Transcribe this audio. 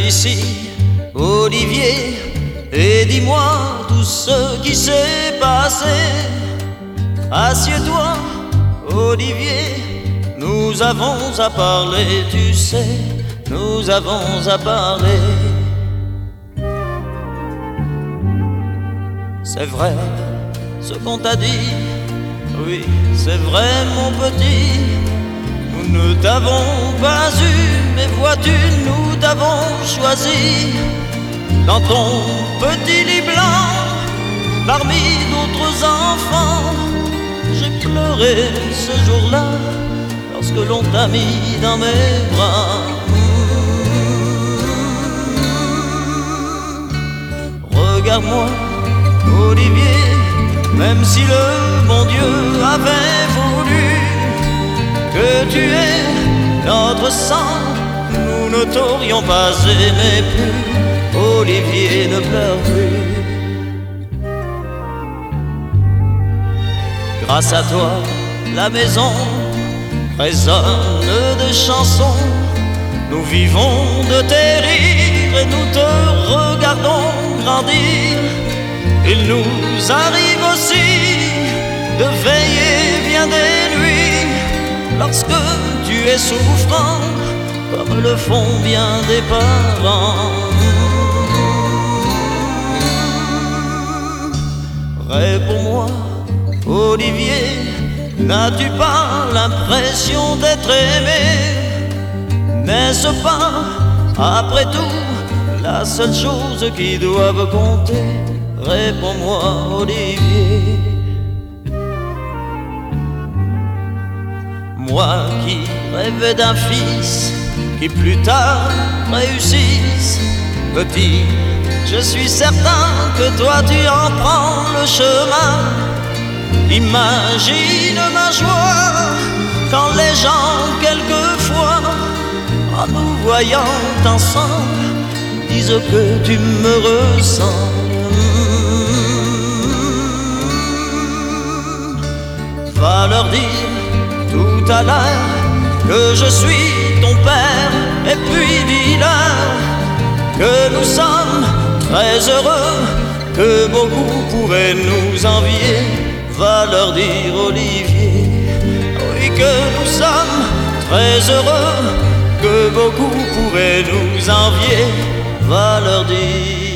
ici, Olivier, et dis-moi tout ce qui s'est passé. Assieds-toi, Olivier, nous avons à parler, tu sais, nous avons à parler. C'est vrai ce qu'on t'a dit, oui, c'est vrai mon petit. Nous ne t'avons pas eu, mais vois-tu, nous t'avons choisi. Dans ton petit lit blanc, parmi d'autres enfants, j'ai pleuré ce jour-là, lorsque l'on t'a mis dans mes bras. Regarde-moi, Olivier, même si le bon Dieu avait voulu que tu aies notre sang, nous ne t'aurions pas aimé plus. Olivier, ne pleure plus. Grâce à toi, la maison résonne de chansons. Nous vivons de tes rires et nous te regardons grandir. Il nous arrive aussi de veiller bien des nuits lorsque tu es souffrant, comme le font bien des parents. Réponds-moi, Olivier, n'as-tu pas l'impression d'être aimé? N'est-ce pas, après tout, la seule chose qui doive compter? Réponds-moi, Olivier. Moi qui rêvais d'un fils qui plus tard réussisse, petit, je suis certain que toi tu en prends le chemin. Imagine ma joie quand les gens quelquefois, en nous voyant ensemble, disent que tu me ressembles. Va leur dire tout à l'heure que je suis ton père, et puis dis-leur que nous sommes très heureux, que beaucoup pourraient nous envier. Va leur dire, Olivier, oui, que nous sommes très heureux, que beaucoup pourraient nous envier. Va leur dire.